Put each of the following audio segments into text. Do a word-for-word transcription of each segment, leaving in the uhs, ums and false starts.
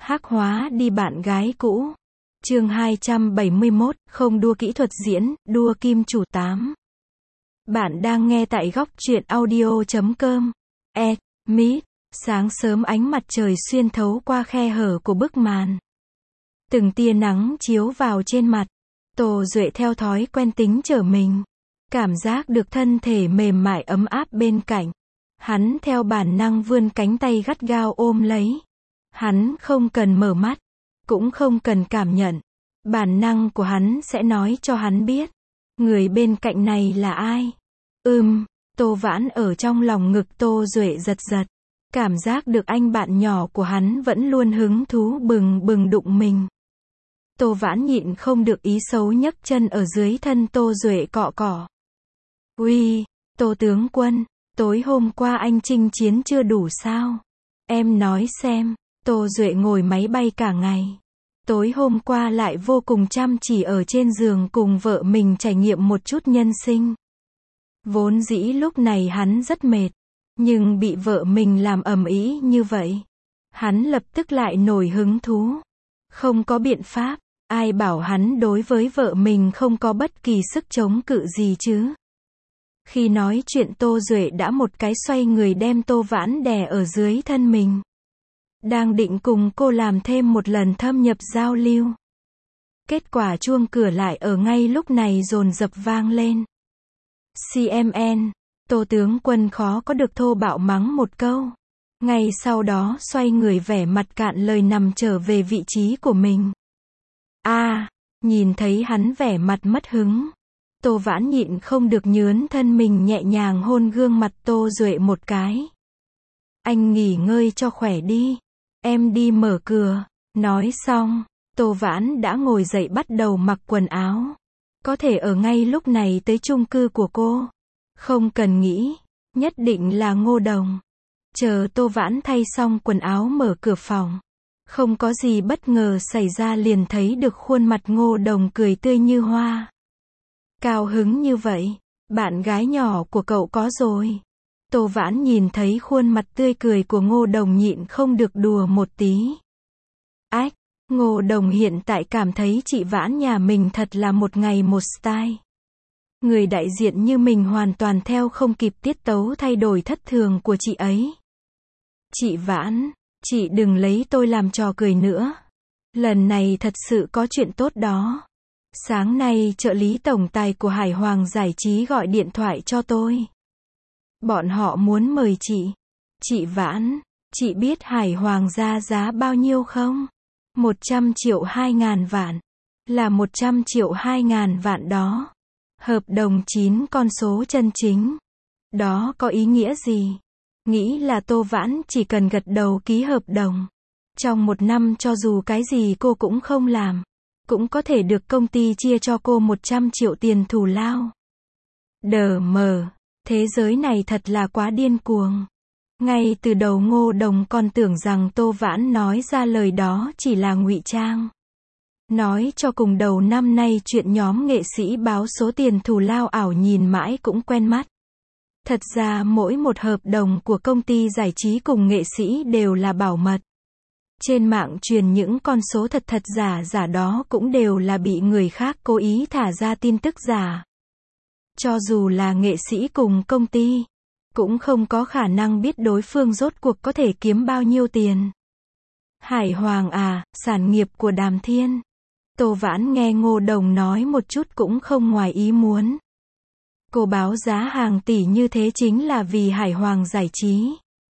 Hắc hóa đi bạn gái cũ. Chương hai trăm bảy mươi mốt, không đua kỹ thuật diễn, đua kim chủ tám. Bạn đang nghe tại góc truyện audio chấm com. E, Mít, sáng sớm ánh mặt trời xuyên thấu qua khe hở của bức màn. Từng tia nắng chiếu vào trên mặt. Tô Duệ theo thói quen tính trở mình. Cảm giác được thân thể mềm mại ấm áp bên cạnh. Hắn theo bản năng vươn cánh tay gắt gao ôm lấy. Hắn không cần mở mắt, cũng không cần cảm nhận. Bản năng của hắn sẽ nói cho hắn biết. Người bên cạnh này là ai? Ừm, Tô Vãn ở trong lòng ngực Tô Duệ giật giật. Cảm giác được anh bạn nhỏ của hắn vẫn luôn hứng thú bừng bừng đụng mình. Tô Vãn nhịn không được ý xấu nhấc chân ở dưới thân Tô Duệ cọ cọ. Uy, Tô tướng quân, tối hôm qua anh chinh chiến chưa đủ sao? Em nói xem. Tô Duệ ngồi máy bay cả ngày. Tối hôm qua lại vô cùng chăm chỉ ở trên giường cùng vợ mình trải nghiệm một chút nhân sinh. Vốn dĩ lúc này hắn rất mệt, nhưng bị vợ mình làm ầm ĩ như vậy, hắn lập tức lại nổi hứng thú. Không có biện pháp, ai bảo hắn đối với vợ mình không có bất kỳ sức chống cự gì chứ. Khi nói chuyện Tô Duệ đã một cái xoay người đem Tô Vãn đè ở dưới thân mình. Đang định cùng cô làm thêm một lần thâm nhập giao lưu. Kết quả chuông cửa lại ở ngay lúc này dồn dập vang lên. xê em en, Tô tướng quân khó có được thô bạo mắng một câu. Ngay sau đó xoay người vẻ mặt cạn lời nằm trở về vị trí của mình. A, à, nhìn thấy hắn vẻ mặt mất hứng. Tô Vãn nhịn không được nhướn thân mình nhẹ nhàng hôn gương mặt Tô Duệ một cái. Anh nghỉ ngơi cho khỏe đi. Em đi mở cửa. Nói xong, Tô Vãn đã ngồi dậy bắt đầu mặc quần áo. Có thể ở ngay lúc này tới chung cư của cô. Không cần nghĩ, nhất định là Ngô Đồng. Chờ Tô Vãn thay xong quần áo mở cửa phòng. Không có gì bất ngờ xảy ra liền thấy được khuôn mặt Ngô Đồng cười tươi như hoa. Cao hứng như vậy, bạn gái nhỏ của cậu có rồi. Tô Vãn nhìn thấy khuôn mặt tươi cười của Ngô Đồng nhịn không được đùa một tí. Ách, Ngô Đồng hiện tại cảm thấy chị Vãn nhà mình thật là một ngày một style. Người đại diện như mình hoàn toàn theo không kịp tiết tấu thay đổi thất thường của chị ấy. Chị Vãn, chị đừng lấy tôi làm trò cười nữa. Lần này thật sự có chuyện tốt đó. Sáng nay trợ lý tổng tài của Hải Hoàng Giải trí gọi điện thoại cho tôi. Bọn họ muốn mời chị. Chị Vãn, chị biết Hải Hoàng ra giá bao nhiêu không? một trăm triệu hai ngàn vạn. Là một trăm triệu hai ngàn vạn đó. Hợp đồng chín con số chân chính. Đó có ý nghĩa gì? Nghĩ là Tô Vãn chỉ cần gật đầu ký hợp đồng. Trong một năm cho dù cái gì cô cũng không làm, cũng có thể được công ty chia cho cô một trăm triệu tiền thù lao. Đờ mờ. Thế giới này thật là quá điên cuồng. Ngay từ đầu Ngô Đồng còn tưởng rằng Tô Vãn nói ra lời đó chỉ là ngụy trang. Nói cho cùng đầu năm nay chuyện nhóm nghệ sĩ báo số tiền thù lao ảo nhìn mãi cũng quen mắt. Thật ra mỗi một hợp đồng của công ty giải trí cùng nghệ sĩ đều là bảo mật. Trên mạng truyền những con số thật thật giả giả đó cũng đều là bị người khác cố ý thả ra tin tức giả. Cho dù là nghệ sĩ cùng công ty, cũng không có khả năng biết đối phương rốt cuộc có thể kiếm bao nhiêu tiền. Hải Hoàng à, sản nghiệp của Đàm Thiên. Tô Vãn nghe Ngô Đồng nói một chút cũng không ngoài ý muốn. Cô báo giá hàng tỷ như thế chính là vì Hải Hoàng Giải trí.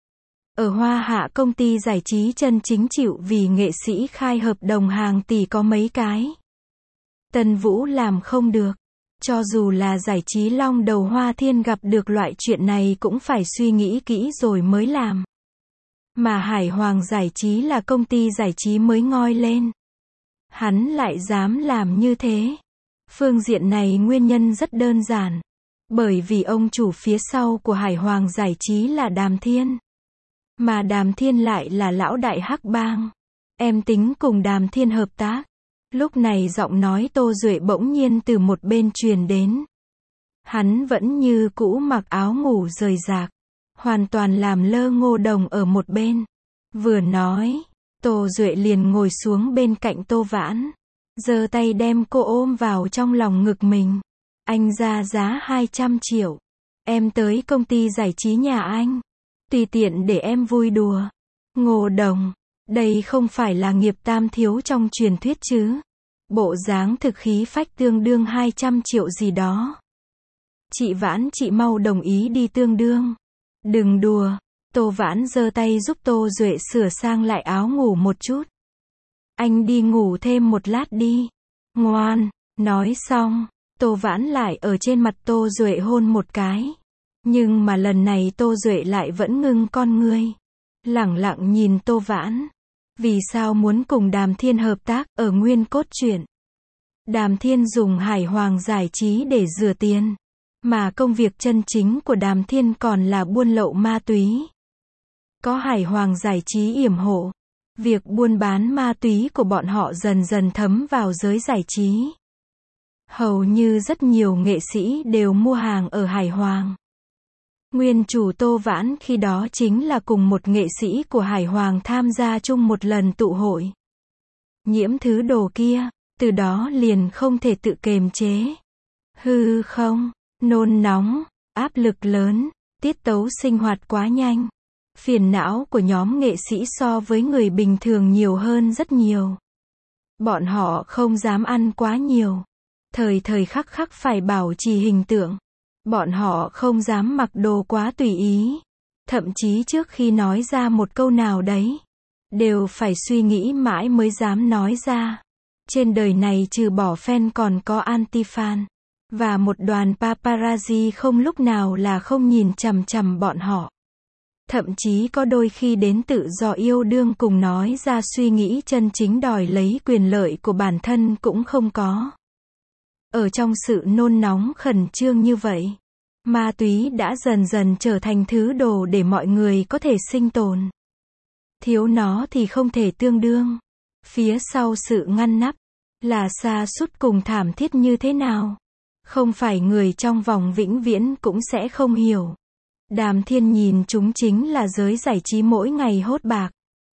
Ở Hoa Hạ công ty giải trí chân chính chịu vì nghệ sĩ khai hợp đồng hàng tỷ có mấy cái. Tân Vũ làm không được. Cho dù là giải trí long đầu Hoa Thiên gặp được loại chuyện này cũng phải suy nghĩ kỹ rồi mới làm. Mà Hải Hoàng Giải trí là công ty giải trí mới ngoi lên. Hắn lại dám làm như thế. Phương diện này nguyên nhân rất đơn giản. Bởi vì ông chủ phía sau của Hải Hoàng Giải trí là Đàm Thiên. Mà Đàm Thiên lại là lão đại hắc bang. Em tính cùng Đàm Thiên hợp tác. Lúc này giọng nói Tô Duệ bỗng nhiên từ một bên truyền đến. Hắn vẫn như cũ mặc áo ngủ rời rạc. Hoàn toàn làm lơ Ngô Đồng ở một bên. Vừa nói, Tô Duệ liền ngồi xuống bên cạnh Tô Vãn, giơ tay đem cô ôm vào trong lòng ngực mình. Anh ra giá hai trăm triệu. Em tới công ty giải trí nhà anh. Tùy tiện để em vui đùa. Ngô Đồng, đây không phải là nghiệp tam thiếu trong truyền thuyết chứ. Bộ dáng thực khí phách tương đương hai trăm triệu gì đó. Chị Vãn, chị mau đồng ý đi tương đương. Đừng đùa. Tô Vãn giơ tay giúp Tô Duệ sửa sang lại áo ngủ một chút. Anh đi ngủ thêm một lát đi. Ngoan. Nói xong, Tô Vãn lại ở trên mặt Tô Duệ hôn một cái. Nhưng mà lần này Tô Duệ lại vẫn ngưng con ngươi. Lẳng lặng nhìn Tô Vãn. Vì sao muốn cùng Đàm Thiên hợp tác ở nguyên cốt truyện? Đàm Thiên dùng Hải Hoàng giải trí để rửa tiền. Mà công việc chân chính của Đàm Thiên còn là buôn lậu ma túy. Có Hải Hoàng giải trí yểm hộ. Việc buôn bán ma túy của bọn họ dần dần thấm vào giới giải trí. Hầu như rất nhiều nghệ sĩ đều mua hàng ở Hải Hoàng. Nguyên chủ Tô Vãn khi đó chính là cùng một nghệ sĩ của Hải Hoàng tham gia chung một lần tụ hội. Nhiễm thứ đồ kia, từ đó liền không thể tự kềm chế. Hư không, nôn nóng, áp lực lớn, tiết tấu sinh hoạt quá nhanh. Phiền não của nhóm nghệ sĩ so với người bình thường nhiều hơn rất nhiều. Bọn họ không dám ăn quá nhiều. Thời thời khắc khắc phải bảo trì hình tượng. Bọn họ không dám mặc đồ quá tùy ý. Thậm chí trước khi nói ra một câu nào đấy, đều phải suy nghĩ mãi mới dám nói ra. Trên đời này trừ bỏ fan còn có anti-fan. Và một đoàn paparazzi không lúc nào là không nhìn chằm chằm bọn họ. Thậm chí có đôi khi đến tự do yêu đương cùng nói ra suy nghĩ chân chính đòi lấy quyền lợi của bản thân cũng không có. Ở trong sự nôn nóng khẩn trương như vậy, ma túy đã dần dần trở thành thứ đồ để mọi người có thể sinh tồn. Thiếu nó thì không thể tương đương. Phía sau sự ngăn nắp, là sa sút cùng thảm thiết như thế nào. Không phải người trong vòng vĩnh viễn cũng sẽ không hiểu. Đàm Thiên nhìn chúng chính là giới giải trí mỗi ngày hốt bạc.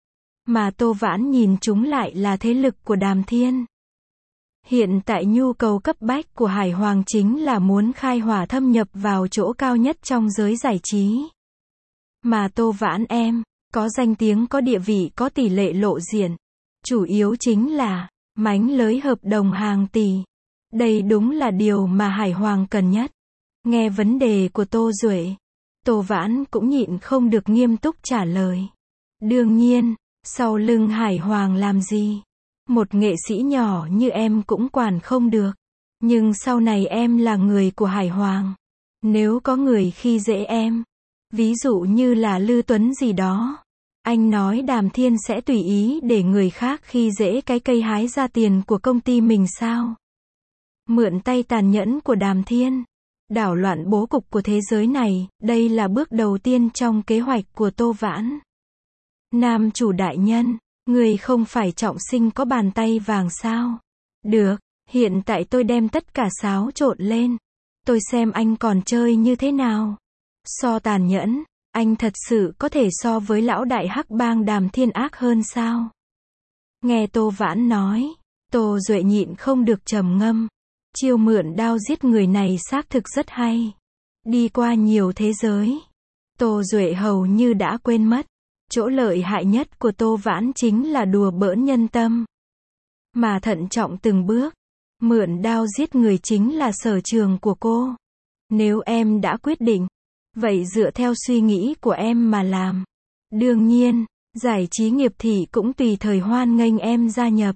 Mà Tô Vãn nhìn chúng lại là thế lực của Đàm Thiên. Hiện tại nhu cầu cấp bách của Hải Hoàng chính là muốn khai hỏa thâm nhập vào chỗ cao nhất trong giới giải trí. Mà Tô Vãn em, có danh tiếng có địa vị có tỷ lệ lộ diện. Chủ yếu chính là, mánh lới hợp đồng hàng tỷ. Đây đúng là điều mà Hải Hoàng cần nhất. Nghe vấn đề của Tô Duệ, Tô Vãn cũng nhịn không được nghiêm túc trả lời. Đương nhiên, sau lưng Hải Hoàng làm gì? Một nghệ sĩ nhỏ như em cũng quản không được. Nhưng sau này em là người của Hải Hoàng. Nếu có người khi dễ em, ví dụ như là Lư Tuấn gì đó, anh nói Đàm Thiên sẽ tùy ý để người khác khi dễ cái cây hái ra tiền của công ty mình sao? Mượn tay tàn nhẫn của Đàm Thiên, đảo loạn bố cục của thế giới này, đây là bước đầu tiên trong kế hoạch của Tô Vãn. Nam chủ đại nhân, người không phải trọng sinh có bàn tay vàng sao? Được, hiện tại tôi đem tất cả xáo trộn lên. Tôi xem anh còn chơi như thế nào. So tàn nhẫn, anh thật sự có thể so với lão đại hắc bang Đàm Thiên ác hơn sao? Nghe Tô Vãn nói, Tô Duệ nhịn không được trầm ngâm. Chiêu mượn đao giết người này xác thực rất hay. Đi qua nhiều thế giới, Tô Duệ hầu như đã quên mất. Chỗ lợi hại nhất của Tô Vãn chính là đùa bỡn nhân tâm. Mà thận trọng từng bước. Mượn đao giết người chính là sở trường của cô. Nếu em đã quyết định, vậy dựa theo suy nghĩ của em mà làm. Đương nhiên, giải trí nghiệp thị cũng tùy thời hoan nghênh em gia nhập.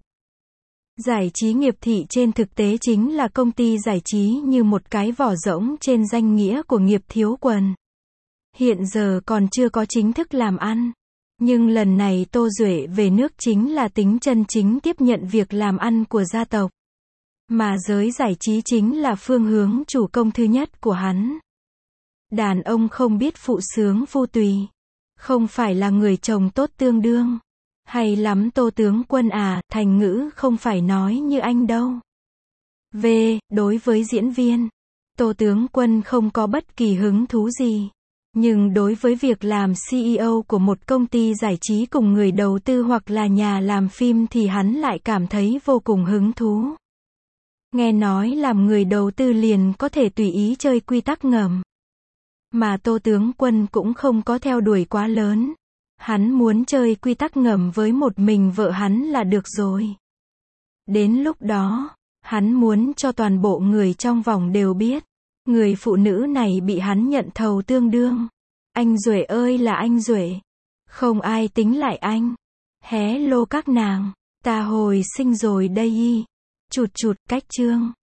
Giải trí nghiệp thị trên thực tế chính là công ty giải trí như một cái vỏ rỗng trên danh nghĩa của nghiệp thiếu quần. Hiện giờ còn chưa có chính thức làm ăn. Nhưng lần này Tô Duệ về nước chính là tính chân chính tiếp nhận việc làm ăn của gia tộc. Mà giới giải trí chính là phương hướng chủ công thứ nhất của hắn. Đàn ông không biết phụ sướng phu tùy. Không phải là người chồng tốt tương đương. Hay lắm Tô tướng quân à, thành ngữ không phải nói như anh đâu. V. Đối với diễn viên, Tô tướng quân không có bất kỳ hứng thú gì. Nhưng đối với việc làm xê e ô của một công ty giải trí cùng người đầu tư hoặc là nhà làm phim thì hắn lại cảm thấy vô cùng hứng thú. Nghe nói làm người đầu tư liền có thể tùy ý chơi quy tắc ngầm. Mà Tô tướng quân cũng không có theo đuổi quá lớn. Hắn muốn chơi quy tắc ngầm với một mình vợ hắn là được rồi. Đến lúc đó, hắn muốn cho toàn bộ người trong vòng đều biết. Người phụ nữ này bị hắn nhận thầu tương đương. Anh Duệ ơi là anh Duệ. Không ai tính lại anh. Hé lô các nàng. Ta hồi sinh rồi đây y. Chụt chụt cách chương.